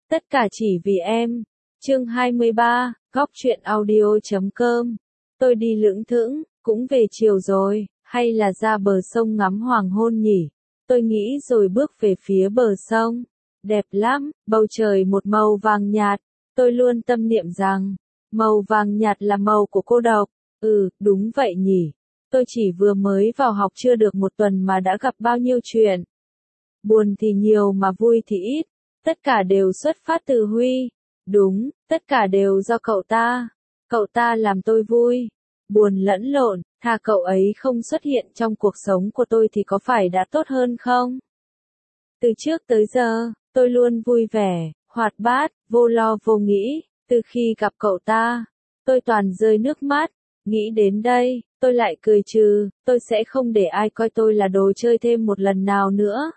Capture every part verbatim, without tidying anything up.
Tất cả chỉ vì em. Chương hai mươi ba, góc truyện audio chấm com. Tôi đi lững thững, cũng về chiều rồi, hay là ra bờ sông ngắm hoàng hôn nhỉ? Tôi nghĩ rồi bước về phía bờ sông. Đẹp lắm, bầu trời một màu vàng nhạt. Tôi luôn tâm niệm rằng, màu vàng nhạt là màu của cô độc. Ừ, đúng vậy nhỉ. Tôi chỉ vừa mới vào học chưa được một tuần mà đã gặp bao nhiêu chuyện. Buồn thì nhiều mà vui thì ít. Tất cả đều xuất phát từ Huy. Đúng, tất cả đều do cậu ta. Cậu ta làm tôi vui, buồn lẫn lộn, thà cậu ấy không xuất hiện trong cuộc sống của tôi thì có phải đã tốt hơn không? Từ trước tới giờ, tôi luôn vui vẻ, hoạt bát, vô lo vô nghĩ. Từ khi gặp cậu ta, tôi toàn rơi nước mắt. Nghĩ đến đây, tôi lại cười trừ, tôi sẽ không để ai coi tôi là đồ chơi thêm một lần nào nữa.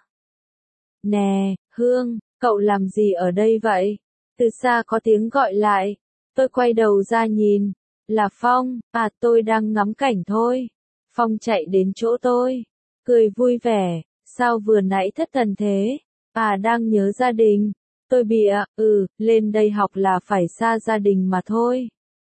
Nè, Hương, cậu làm gì ở đây vậy? Từ xa có tiếng gọi lại. Tôi quay đầu ra nhìn. Là Phong. À, tôi đang ngắm cảnh thôi. Phong chạy đến chỗ tôi, cười vui vẻ. Sao vừa nãy thất thần thế? À, đang nhớ gia đình. Tôi bịa, ừ, lên đây học là phải xa gia đình mà thôi.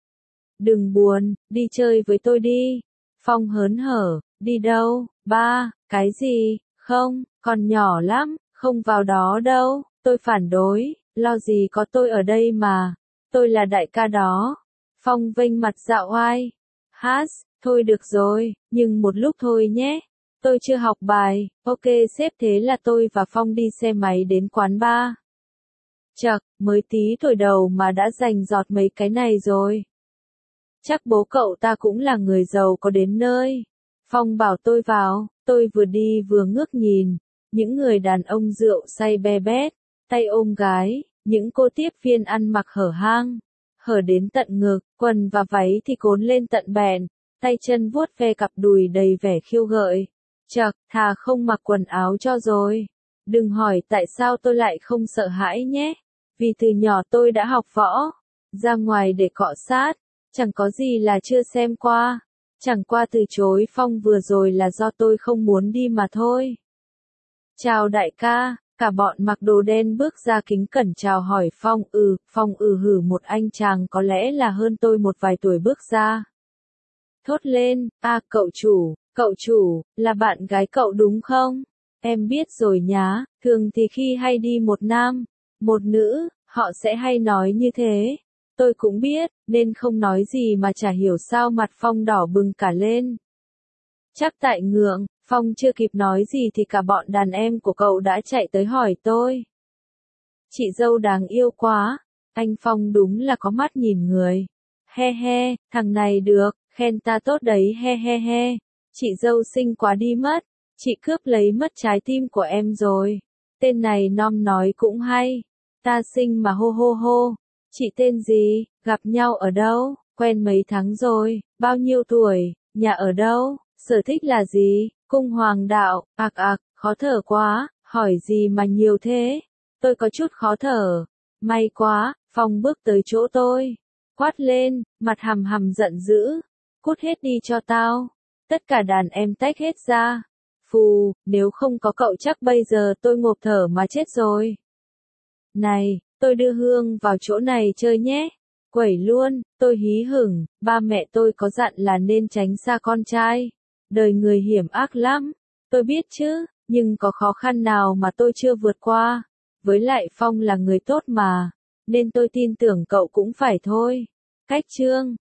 Đừng buồn, đi chơi với tôi đi. Phong hớn hở, đi đâu? Ba, cái gì? Không, còn nhỏ lắm, không vào đó đâu. Tôi phản đối, lo gì có tôi ở đây mà. Tôi là đại ca đó. Phong vênh mặt dạo oai. Hát, thôi được rồi, nhưng một lúc thôi nhé. Tôi chưa học bài. Ok sếp, thế là tôi và Phong đi xe máy đến quán bar. Chậc, mới tí tuổi đầu mà đã rành rọt mấy cái này rồi. Chắc bố cậu ta cũng là người giàu có đến nơi. Phong bảo tôi vào, tôi vừa đi vừa ngước nhìn. Những người đàn ông rượu say be bét, tay ôm gái, những cô tiếp viên ăn mặc hở hang, hở đến tận ngực, quần và váy thì cốn lên tận bẹn, tay chân vuốt ve cặp đùi đầy vẻ khiêu gợi. Chậc, thà không mặc quần áo cho rồi. Đừng hỏi tại sao tôi lại không sợ hãi nhé. Vì từ nhỏ tôi đã học võ, ra ngoài để cọ sát, chẳng có gì là chưa xem qua. Chẳng qua từ chối Phong vừa rồi là do tôi không muốn đi mà thôi. Chào đại ca, cả bọn mặc đồ đen bước ra kính cẩn chào hỏi Phong. Ừ, Phong ừ hử, một anh chàng có lẽ là hơn tôi một vài tuổi bước ra. Thốt lên, à cậu chủ, cậu chủ, là bạn gái cậu đúng không? Em biết rồi nhá, thường thì khi hay đi một nam, một nữ, họ sẽ hay nói như thế. Tôi cũng biết, nên không nói gì mà chả hiểu sao mặt Phong đỏ bừng cả lên. Chắc tại ngượng. Phong chưa kịp nói gì thì cả bọn đàn em của cậu đã chạy tới hỏi tôi. Chị dâu đáng yêu quá. Anh Phong đúng là có mắt nhìn người. He he, thằng này được, khen ta tốt đấy he he he. Chị dâu xinh quá đi mất. Chị cướp lấy mất trái tim của em rồi. Tên này nom nói cũng hay. Ta xinh mà hô hô hô. Chị tên gì, gặp nhau ở đâu, quen mấy tháng rồi, bao nhiêu tuổi, nhà ở đâu, sở thích là gì? Cung hoàng đạo, ạc ạc, khó thở quá, hỏi gì mà nhiều thế? Tôi có chút khó thở. May quá, Phong bước tới chỗ tôi. Quát lên, mặt hầm hầm giận dữ. Cút hết đi cho tao. Tất cả đàn em tách hết ra. Phù, nếu không có cậu chắc bây giờ tôi ngộp thở mà chết rồi. Này, tôi đưa Hương vào chỗ này chơi nhé. Quẩy luôn, tôi hí hửng, ba mẹ tôi có dặn là nên tránh xa con trai. Đời người hiểm ác lắm, tôi biết chứ, nhưng có khó khăn nào mà tôi chưa vượt qua. Với lại Phong là người tốt mà, nên tôi tin tưởng cậu cũng phải thôi. Cách chương.